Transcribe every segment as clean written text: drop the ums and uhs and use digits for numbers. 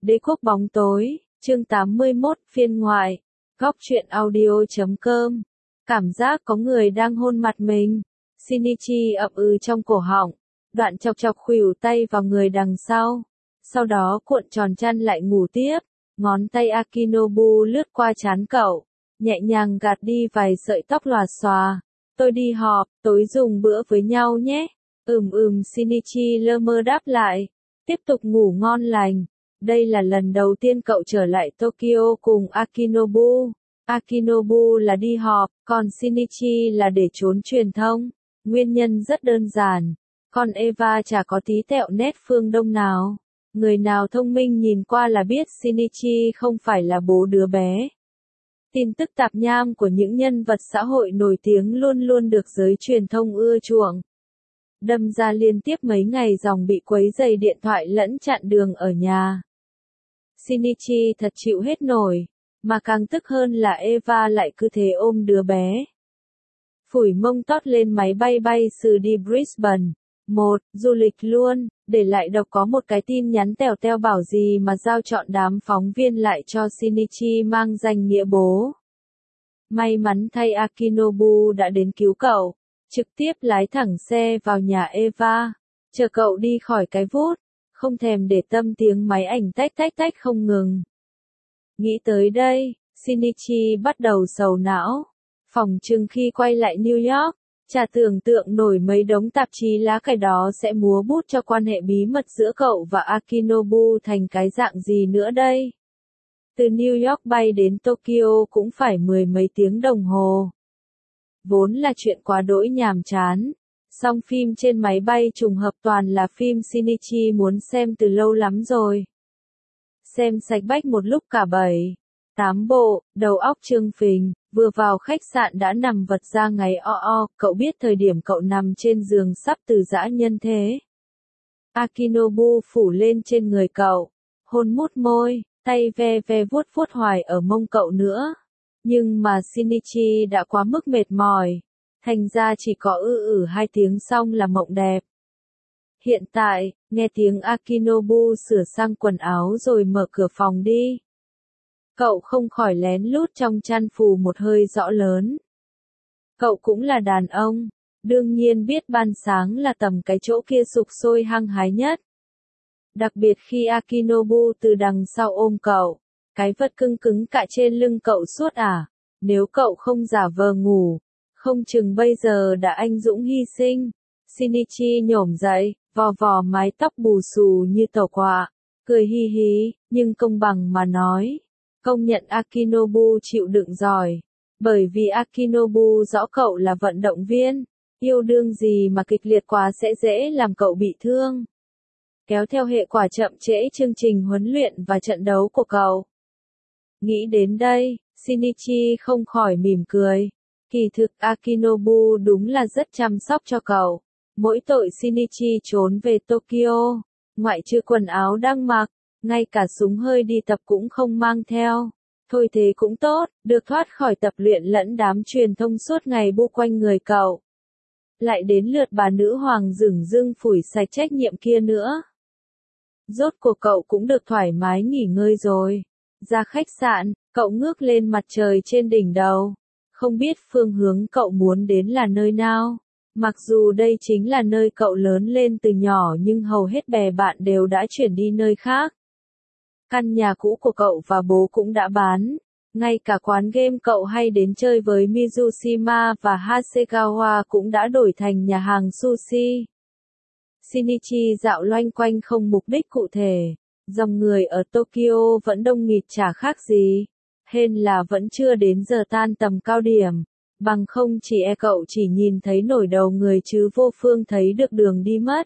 Đế quốc bóng tối, chương 81, phiên ngoại, góc truyện audio.com. Cảm giác có người đang hôn mặt mình. Shinichi ậm ừ trong cổ họng, đoạn chọc chọc khuỷu tay vào người đằng sau. Sau đó cuộn tròn chăn lại ngủ tiếp, ngón tay Akinobu lướt qua trán cậu, nhẹ nhàng gạt đi vài sợi tóc lòa xòa. Tôi đi họp, tối dùng bữa với nhau nhé. Shinichi lơ mơ đáp lại, tiếp tục ngủ ngon lành. Đây là lần đầu tiên cậu trở lại Tokyo cùng Akinobu. Akinobu là đi họp, còn Shinichi là để trốn truyền thông. Nguyên nhân rất đơn giản, con Eva chả có tí tẹo nét phương Đông nào. Người nào thông minh nhìn qua là biết Shinichi không phải là bố đứa bé. Tin tức tạp nham của những nhân vật xã hội nổi tiếng luôn luôn được giới truyền thông ưa chuộng. Đâm ra liên tiếp mấy ngày dòng bị quấy rầy điện thoại lẫn chặn đường ở nhà. Shinichi thật chịu hết nổi, mà càng tức hơn là Eva lại cứ thế ôm đứa bé. Phủi mông tót lên máy bay bay từ đi Brisbane. Du lịch luôn, để lại độc có một cái tin nhắn tèo teo bảo gì mà giao chọn đám phóng viên lại cho Shinichi mang danh nghĩa bố. May mắn thay Akinobu đã đến cứu cậu, trực tiếp lái thẳng xe vào nhà Eva, chờ cậu đi khỏi cái vút, không thèm để tâm tiếng máy ảnh tách tách tách không ngừng. Nghĩ tới đây, Shinichi bắt đầu sầu não. Phỏng chừng khi quay lại New York, chả tưởng tượng nổi mấy đống tạp chí lá cải đó sẽ múa bút cho quan hệ bí mật giữa cậu và Akinobu thành cái dạng gì nữa đây. Từ New York bay đến Tokyo cũng phải mười mấy tiếng đồng hồ. Vốn là chuyện quá đỗi nhàm chán. Song phim trên máy bay trùng hợp toàn là phim Shinichi muốn xem từ lâu lắm rồi. Xem sạch bách một lúc cả 7-8 bộ, đầu óc trương phình, vừa vào khách sạn đã nằm vật ra ngáy cậu biết thời điểm cậu nằm trên giường sắp từ giã nhân thế. Akinobu phủ lên trên người cậu, hôn mút môi, tay ve ve vuốt vuốt hoài ở mông cậu nữa. Nhưng mà Shinichi đã quá mức mệt mỏi, thành ra chỉ có hai tiếng xong là mộng đẹp. Hiện tại, nghe tiếng Akinobu sửa sang quần áo rồi mở cửa phòng đi. Cậu không khỏi lén lút trong chăn phù một hơi rõ lớn. Cậu cũng là đàn ông, đương nhiên biết ban sáng là tầm cái chỗ kia sục sôi hăng hái nhất. Đặc biệt khi Akinobu từ đằng sau ôm cậu, cái vật cưng cứng cạ trên lưng cậu suốt nếu cậu không giả vờ ngủ, không chừng bây giờ đã anh dũng hy sinh. Shinichi nhổm dậy, vò vò mái tóc bù xù như tàu quạ, cười hi hí, nhưng công bằng mà nói, công nhận Akinobu chịu đựng giỏi, bởi vì Akinobu rõ cậu là vận động viên, yêu đương gì mà kịch liệt quá sẽ dễ làm cậu bị thương. Kéo theo hệ quả chậm trễ chương trình huấn luyện và trận đấu của cậu. Nghĩ đến đây, Shinichi không khỏi mỉm cười. Kỳ thực Akinobu đúng là rất chăm sóc cho cậu. Mỗi tội Shinichi trốn về Tokyo, ngoại trừ quần áo đang mặc, ngay cả súng hơi đi tập cũng không mang theo. Thôi thế cũng tốt, được thoát khỏi tập luyện lẫn đám truyền thông suốt ngày bu quanh người cậu. Lại đến lượt bà nữ hoàng dửng dưng phủi sạch trách nhiệm kia nữa. Rốt cuộc cậu cũng được thoải mái nghỉ ngơi rồi. Ra khách sạn, cậu ngước lên mặt trời trên đỉnh đầu. Không biết phương hướng cậu muốn đến là nơi nào. Mặc dù đây chính là nơi cậu lớn lên từ nhỏ nhưng hầu hết bè bạn đều đã chuyển đi nơi khác. Căn nhà cũ của cậu và bố cũng đã bán. Ngay cả quán game cậu hay đến chơi với Mizushima và Hasegawa cũng đã đổi thành nhà hàng sushi. Shinichi dạo loanh quanh không mục đích cụ thể. Dòng người ở Tokyo vẫn đông nghịt chả khác gì. Hên là vẫn chưa đến giờ tan tầm cao điểm. Bằng không cậu chỉ nhìn thấy nổi đầu người chứ vô phương thấy được đường đi mất.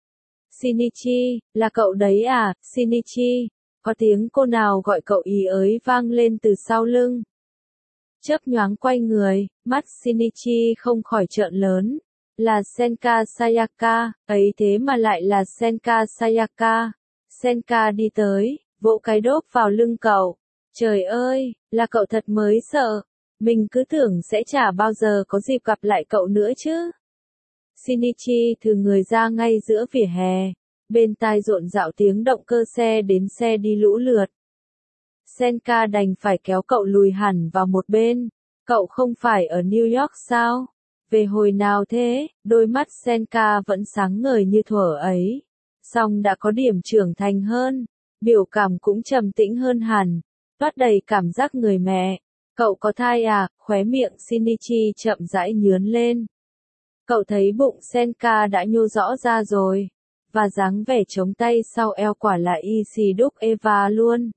Shinichi, là cậu đấy à, Shinichi? Có tiếng cô nào gọi cậu ý ới vang lên từ sau lưng. Chớp nhoáng quay người, mắt Shinichi không khỏi trợn lớn. Là Senka Sayaka, ấy thế mà lại là Senka Sayaka. Senka đi tới, vỗ cái đốp vào lưng cậu. Trời ơi, là cậu thật mới sợ. Mình cứ tưởng sẽ chả bao giờ có dịp gặp lại cậu nữa chứ. Shinichi thừ người ra ngay giữa vỉa hè. Bên tai rộn rạo tiếng động cơ xe đến xe đi lũ lượt. Senka đành phải kéo cậu lùi hẳn vào một bên. Cậu không phải ở New York sao? Về hồi nào thế? Đôi mắt Senka vẫn sáng ngời như thuở ấy. Song đã có điểm trưởng thành hơn. Biểu cảm cũng trầm tĩnh hơn hẳn. Toát đầy cảm giác người mẹ. Cậu có thai à? Khóe miệng Shinichi chậm rãi nhướn lên. Cậu thấy bụng Senka đã nhô rõ ra rồi. Và dáng vẻ chống tay sau eo quả là y xì đúc Eva luôn.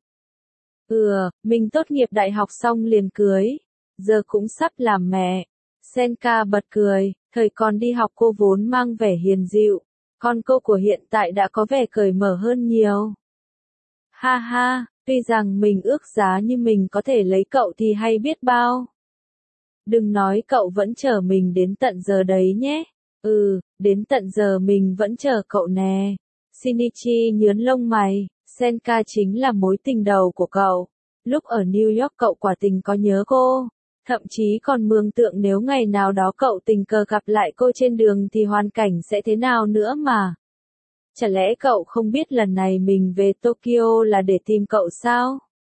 Mình tốt nghiệp đại học xong liền cưới. Giờ cũng sắp làm mẹ. Senka bật cười, thời còn đi học cô vốn mang vẻ hiền dịu. Còn cô của hiện tại đã có vẻ cởi mở hơn nhiều. Ha ha, tuy rằng mình ước giá như mình có thể lấy cậu thì hay biết bao. Đừng nói cậu vẫn chờ mình đến tận giờ đấy nhé. Đến tận giờ mình vẫn chờ cậu nè. Shinichi nhướng lông mày, Senka chính là mối tình đầu của cậu. Lúc ở New York cậu quả tình có nhớ cô. Thậm chí còn mường tượng nếu ngày nào đó cậu tình cờ gặp lại cô trên đường thì hoàn cảnh sẽ thế nào nữa mà. Chả lẽ cậu không biết lần này mình về Tokyo là để tìm cậu sao?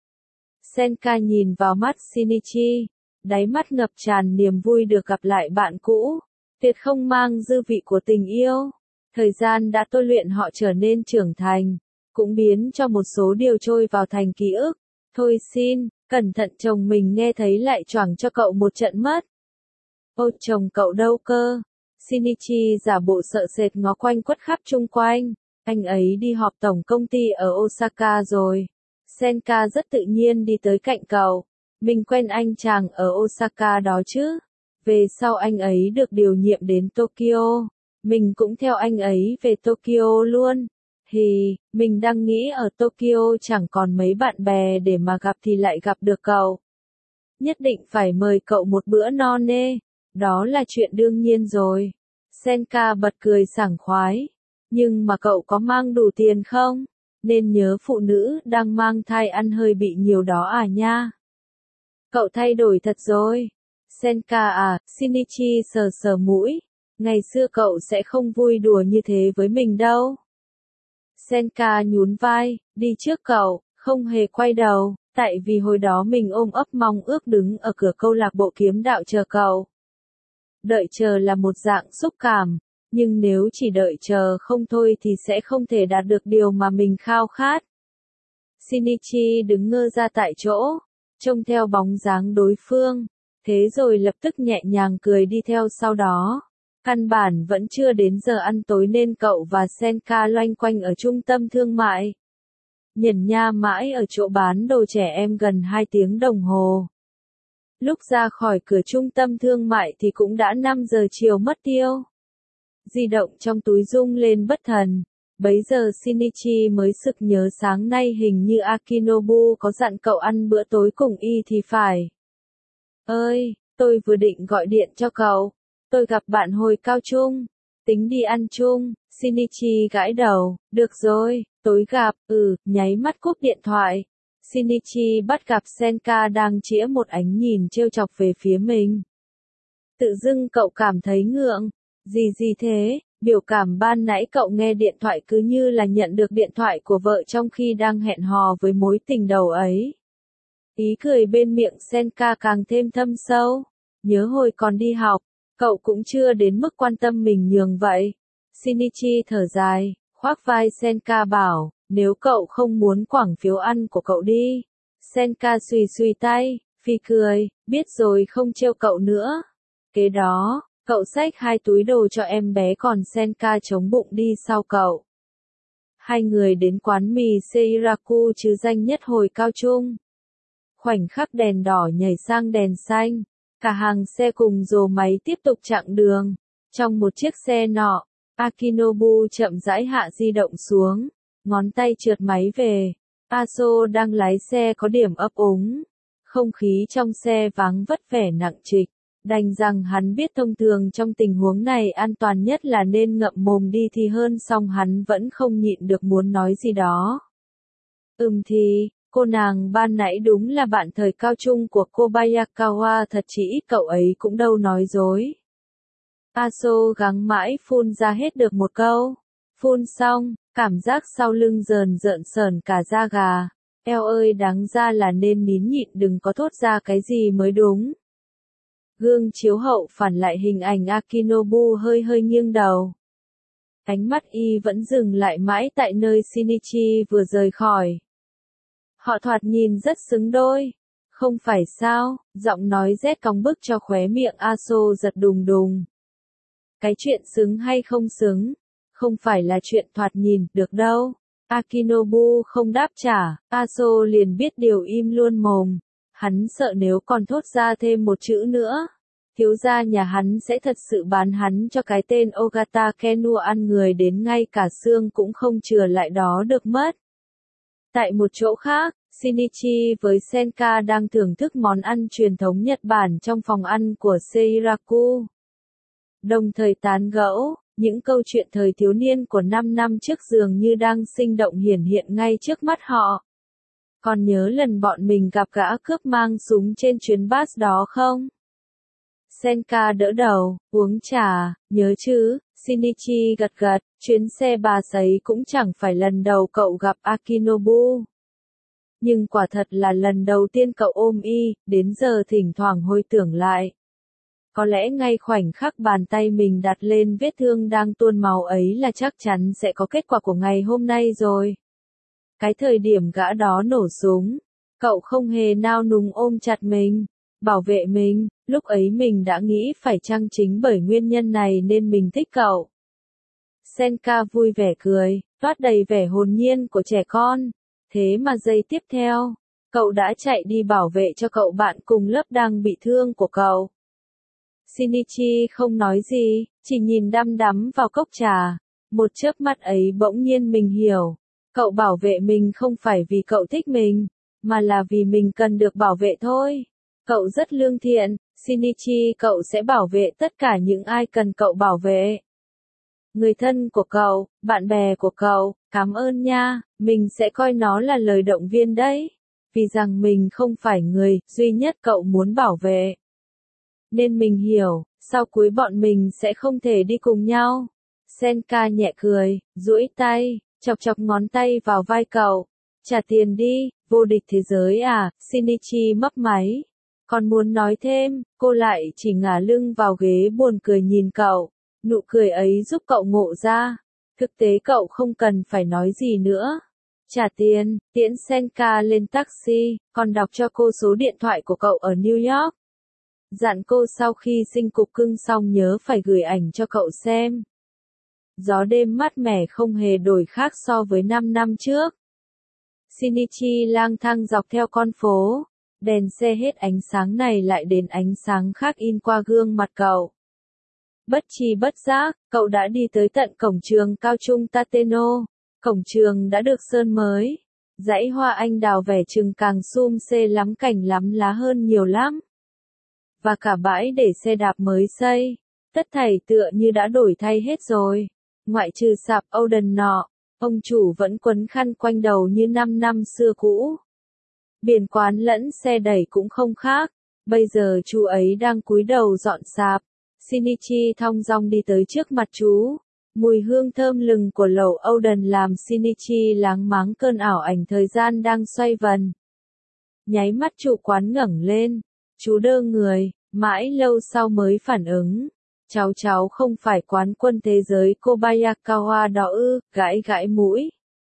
Senka nhìn vào mắt Shinichi, đáy mắt ngập tràn niềm vui được gặp lại bạn cũ. Tuyệt không mang dư vị của tình yêu. Thời gian đã tôi luyện họ trở nên trưởng thành, cũng biến cho một số điều trôi vào thành ký ức. Thôi xin, cẩn thận chồng mình nghe thấy lại choảng cho cậu một trận mất. Ôi chồng cậu đâu cơ? Shinichi giả bộ sợ sệt ngó quanh quất khắp chung quanh. Anh ấy đi họp tổng công ty ở Osaka rồi. Senka rất tự nhiên đi tới cạnh cậu. Mình quen anh chàng ở Osaka đó chứ. Về sau anh ấy được điều nhiệm đến Tokyo. Mình cũng theo anh ấy về Tokyo luôn. Mình đang nghĩ ở Tokyo chẳng còn mấy bạn bè để mà gặp thì lại gặp được cậu. Nhất định phải mời cậu một bữa no nê. Đó là chuyện đương nhiên rồi. Senka bật cười sảng khoái. Nhưng mà cậu có mang đủ tiền không? Nên nhớ phụ nữ đang mang thai ăn hơi bị nhiều đó à nha. Cậu thay đổi thật rồi. Senka à, Shinichi sờ sờ mũi. Ngày xưa cậu sẽ không vui đùa như thế với mình đâu. Senka nhún vai, đi trước cậu, không hề quay đầu, tại vì hồi đó mình ôm ấp mong ước đứng ở cửa câu lạc bộ kiếm đạo chờ cậu. Đợi chờ là một dạng xúc cảm, nhưng nếu chỉ đợi chờ không thôi thì sẽ không thể đạt được điều mà mình khao khát. Shinichi đứng ngơ ra tại chỗ, trông theo bóng dáng đối phương, thế rồi lập tức nhẹ nhàng cười đi theo sau đó. Căn bản vẫn chưa đến giờ ăn tối nên cậu và Senka loanh quanh ở trung tâm thương mại. Nhẩn nha mãi ở chỗ bán đồ trẻ em gần 2 tiếng đồng hồ. Lúc ra khỏi cửa trung tâm thương mại thì cũng đã 5 giờ chiều mất tiêu. Di động trong túi rung lên bất thần. Bấy giờ Shinichi mới sực nhớ sáng nay hình như Akinobu có dặn cậu ăn bữa tối cùng y thì phải. Ơi, tôi vừa định gọi điện cho cậu. Tôi gặp bạn hồi cao trung. Tính đi ăn chung. Shinichi gãi đầu. Được rồi, tối gặp. Nháy mắt cúp điện thoại. Shinichi bắt gặp Senka đang chĩa một ánh nhìn trêu chọc về phía mình. Tự dưng cậu cảm thấy ngượng. Gì thế? Biểu cảm ban nãy cậu nghe điện thoại cứ như là nhận được điện thoại của vợ trong khi đang hẹn hò với mối tình đầu ấy. Ý cười bên miệng Senka càng thêm thâm sâu. Nhớ hồi còn đi học, cậu cũng chưa đến mức quan tâm mình nhường vậy. Shinichi thở dài, khoác vai Senka bảo, nếu cậu không muốn quẳng phiếu ăn của cậu đi. Senka xùy tay, phì cười, biết rồi không trêu cậu nữa. Kế đó, cậu xách 2 túi đồ cho em bé còn Senka chống bụng đi sau cậu. Hai người đến quán mì Seiraku chứ danh nhất hồi cao trung. Khoảnh khắc đèn đỏ nhảy sang đèn xanh, cả hàng xe cùng rồ máy tiếp tục chặng đường. Trong một chiếc xe nọ, Akinobu chậm rãi hạ di động xuống, ngón tay trượt máy về. Aso đang lái xe có điểm ấp úng. Không khí trong xe vắng vất vẻ nặng trịch. Đành rằng hắn biết thông thường trong tình huống này an toàn nhất là nên ngậm mồm đi thì hơn, song hắn vẫn không nhịn được muốn nói gì đó. Thì, cô nàng ban nãy đúng là bạn thời cao trung của cô Bayakawa thật, chỉ ít cậu ấy cũng đâu nói dối. Aso gắng mãi phun ra hết được một câu. Phun xong, Cảm giác sau lưng rờn rợn sởn cả da gà. Eo ơi, đáng ra là nên nín nhịn đừng có thốt ra cái gì mới đúng. Gương chiếu hậu phản lại hình ảnh Akinobu hơi hơi nghiêng đầu. Ánh mắt y vẫn dừng lại mãi tại nơi Shinichi vừa rời khỏi. Họ thoạt nhìn rất xứng đôi. Không phải sao, giọng nói rét cong bức cho khóe miệng Aso giật đùng đùng. Cái chuyện xứng hay không xứng, không phải là chuyện thoạt nhìn được đâu. Akinobu không đáp trả, Aso liền biết điều im luôn mồm. Hắn sợ nếu còn thốt ra thêm một chữ nữa, thiếu gia nhà hắn sẽ thật sự bán hắn cho cái tên Ogata Kenu ăn người đến ngay cả xương cũng không chừa lại đó được mất. Tại một chỗ khác, Shinichi với Senka đang thưởng thức món ăn truyền thống Nhật Bản trong phòng ăn của Seiraku. Đồng thời tán gẫu, những câu chuyện thời thiếu niên của 5 năm trước dường như đang sinh động hiển hiện ngay trước mắt họ. Còn nhớ lần bọn mình gặp gã cướp mang súng trên chuyến bus đó không? Senka đỡ đầu, uống trà, nhớ chứ, Shinichi gật gật, chuyến xe bà ấy cũng chẳng phải lần đầu cậu gặp Akinobu. Nhưng quả thật là lần đầu tiên cậu ôm y, đến giờ thỉnh thoảng hồi tưởng lại. Có lẽ ngay khoảnh khắc bàn tay mình đặt lên vết thương đang tuôn máu ấy là chắc chắn sẽ có kết quả của ngày hôm nay rồi. Cái thời điểm gã đó nổ súng, cậu không hề nao núng ôm chặt mình, bảo vệ mình, lúc ấy mình đã nghĩ phải chăng chính bởi nguyên nhân này nên mình thích cậu. Senka vui vẻ cười, toát đầy vẻ hồn nhiên của trẻ con. Thế mà giây tiếp theo, cậu đã chạy đi bảo vệ cho cậu bạn cùng lớp đang bị thương của cậu. Shinichi không nói gì, chỉ nhìn đăm đắm vào cốc trà. Một chớp mắt ấy bỗng nhiên mình hiểu. Cậu bảo vệ mình không phải vì cậu thích mình, mà là vì mình cần được bảo vệ thôi. Cậu rất lương thiện, Shinichi, cậu sẽ bảo vệ tất cả những ai cần cậu bảo vệ. Người thân của cậu, bạn bè của cậu, cảm ơn nha, mình sẽ coi nó là lời động viên đấy. Vì rằng mình không phải người duy nhất cậu muốn bảo vệ. Nên mình hiểu, sau cuối bọn mình sẽ không thể đi cùng nhau. Senka nhẹ cười, duỗi tay, chọc chọc ngón tay vào vai cậu. Trả tiền đi, vô địch thế giới à, Shinichi mấp máy. Còn muốn nói thêm, cô lại chỉ ngả lưng vào ghế buồn cười nhìn cậu. Nụ cười ấy giúp cậu ngộ ra. Thực tế cậu không cần phải nói gì nữa. Trả tiền, tiễn Senka lên taxi, còn đọc cho cô số điện thoại của cậu ở New York. Dặn cô sau khi sinh cục cưng xong nhớ phải gửi ảnh cho cậu xem. Gió đêm mát mẻ không hề đổi khác so với 5 năm trước. Shinichi lang thang dọc theo con phố. Đèn xe hết ánh sáng này lại đến ánh sáng khác in qua gương mặt cậu. Bất tri bất giác, cậu đã đi tới tận cổng trường cao trung Tateno. Cổng trường đã được sơn mới. Dãy hoa anh đào vẻ chừng càng sum xê lắm cảnh lắm lá hơn nhiều lắm. Và cả bãi để xe đạp mới xây. Tất thảy tựa như đã đổi thay hết rồi. Ngoại trừ sạp Oden nọ, ông chủ vẫn quấn khăn quanh đầu như 5 năm xưa cũ. Biển quán lẫn xe đẩy cũng không khác. Bây giờ chú ấy đang cúi đầu dọn sạp. Shinichi thong dong đi tới trước mặt chú. Mùi hương thơm lừng của lẩu Oden làm Shinichi láng máng cơn ảo ảnh thời gian đang xoay vần. Nháy mắt chủ quán ngẩng lên. Chú đơ người, mãi lâu sau mới phản ứng. Cháu không phải quán quân thế giới Kobayakawa đó ư, gãi gãi mũi.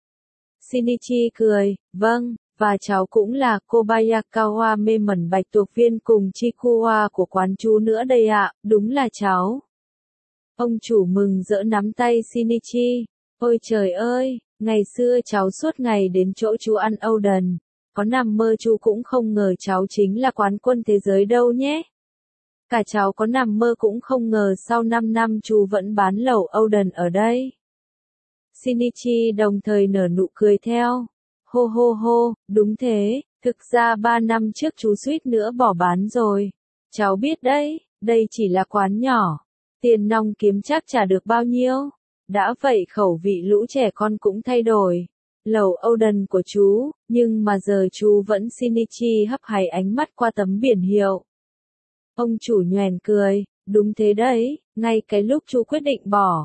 Shinichi cười, vâng, và cháu cũng là Kobayakawa mê mẩn bạch tuộc viên cùng Chikuwa của quán chú nữa đây ạ, đúng là cháu. Ông chủ mừng rỡ nắm tay Shinichi, ôi trời ơi, ngày xưa cháu suốt ngày đến chỗ chú ăn Oden. Có nằm mơ chú cũng không ngờ cháu chính là quán quân thế giới đâu nhé. Cả cháu có nằm mơ cũng không ngờ sau 5 năm chú vẫn bán lẩu Oden ở đây. Shinichi đồng thời nở nụ cười theo. Hô hô hô, đúng thế, thực ra 3 năm trước chú suýt nữa bỏ bán rồi. Cháu biết đấy, đây chỉ là quán nhỏ. Tiền nong kiếm chắc trả được bao nhiêu. Đã vậy khẩu vị lũ trẻ con cũng thay đổi. Lẩu Oden của chú, nhưng mà giờ chú vẫn Shinichi hấp háy ánh mắt qua tấm biển hiệu. Ông chủ nhoẻn cười, đúng thế đấy, ngay cái lúc chú quyết định bỏ.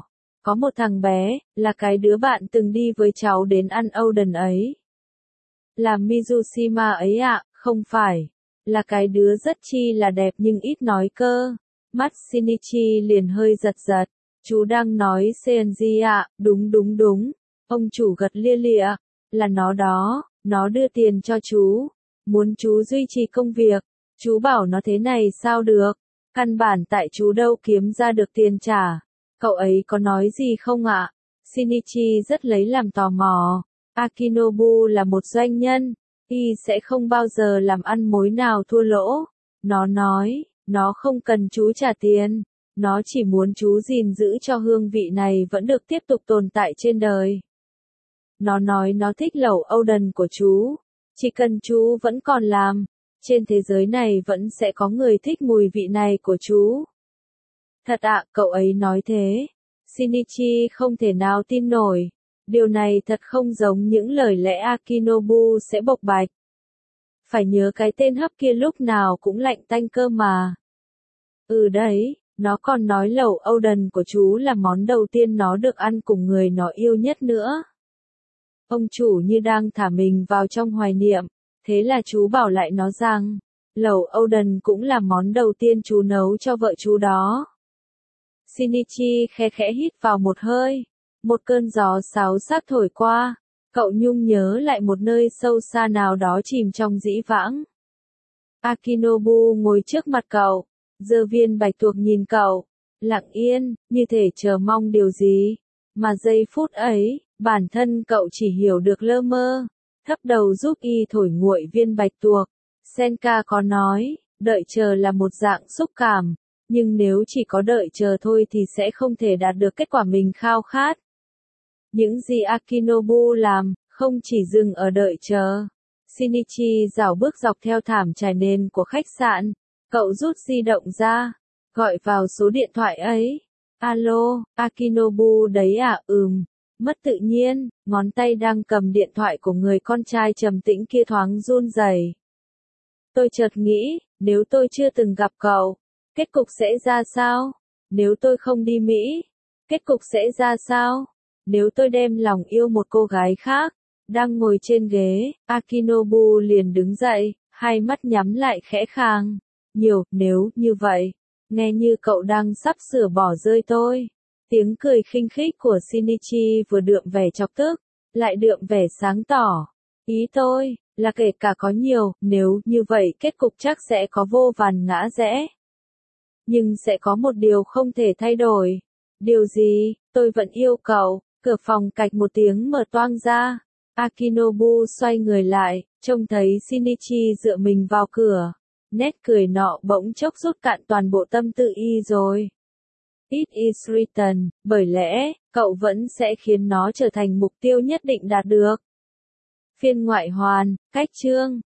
Có một thằng bé, là cái đứa bạn từng đi với cháu đến ăn Oden ấy. Là Mizushima ấy ạ, không phải. Là cái đứa rất chi là đẹp nhưng ít nói cơ. Mắt Shinichi liền hơi giật giật. Chú đang nói Seienji ạ, đúng đúng đúng. Ông chủ gật lia lịa. Là nó đó, nó đưa tiền cho chú. Muốn chú duy trì công việc. Chú bảo nó thế này sao được. Căn bản tại chú đâu kiếm ra được tiền trả. Cậu ấy có nói gì không ạ? Shinichi rất lấy làm tò mò. Akinobu là một doanh nhân. Y sẽ không bao giờ làm ăn mối nào thua lỗ. Nó nói, nó không cần chú trả tiền. Nó chỉ muốn chú gìn giữ cho hương vị này vẫn được tiếp tục tồn tại trên đời. Nó nói nó thích lẩu Oden của chú. Chỉ cần chú vẫn còn làm, trên thế giới này vẫn sẽ có người thích mùi vị này của chú. Thật ạ, cậu ấy nói thế. Shinichi không thể nào tin nổi. Điều này thật không giống những lời lẽ Akinobu sẽ bộc bạch. Phải nhớ cái tên hấp kia lúc nào cũng lạnh tanh cơ mà. Ừ đấy, nó còn nói lẩu Oden của chú là món đầu tiên nó được ăn cùng người nó yêu nhất nữa. Ông chủ như đang thả mình vào trong hoài niệm, thế là chú bảo lại nó rằng, lẩu Oden cũng là món đầu tiên chú nấu cho vợ chú đó. Shinichi khẽ khẽ hít vào một hơi. Một cơn gió sáo sát thổi qua, cậu nhung nhớ lại một nơi sâu xa nào đó chìm trong dĩ vãng. Akinobu ngồi trước mặt cậu, giơ viên bạch tuộc nhìn cậu, lặng yên, như thể chờ mong điều gì. Mà giây phút ấy, bản thân cậu chỉ hiểu được lơ mơ, thấp đầu giúp y thổi nguội viên bạch tuộc. Senka có nói, đợi chờ là một dạng xúc cảm, nhưng nếu chỉ có đợi chờ thôi thì sẽ không thể đạt được kết quả mình khao khát. Những gì Akinobu làm, không chỉ dừng ở đợi chờ. Shinichi dạo bước dọc theo thảm trải nền của khách sạn. Cậu rút di động ra, gọi vào số điện thoại ấy. Alo, Akinobu đấy à? Mất tự nhiên, ngón tay đang cầm điện thoại của người con trai trầm tĩnh kia thoáng run rẩy. Tôi chợt nghĩ, nếu tôi chưa từng gặp cậu, kết cục sẽ ra sao? Nếu tôi không đi Mỹ, kết cục sẽ ra sao? Nếu tôi đem lòng yêu một cô gái khác, đang ngồi trên ghế, Akinobu liền đứng dậy, hai mắt nhắm lại khẽ khàng. Nhiều, nếu như vậy, nghe như cậu đang sắp sửa bỏ rơi tôi. Tiếng cười khinh khích của Shinichi vừa đượm vẻ chọc tức, lại đượm vẻ sáng tỏ. Ý tôi, là kể cả có nhiều, nếu như vậy kết cục chắc sẽ có vô vàn ngã rẽ. Nhưng sẽ có một điều không thể thay đổi. Điều gì? Tôi vẫn yêu cậu. Cửa phòng cạch một tiếng mở toang ra. Akinobu xoay người lại, trông thấy Shinichi dựa mình vào cửa. Nét cười nọ bỗng chốc rút cạn toàn bộ tâm tư y rồi. It is written, bởi lẽ, cậu vẫn sẽ khiến nó trở thành mục tiêu nhất định đạt được. Phiên ngoại hoàn, cách chương.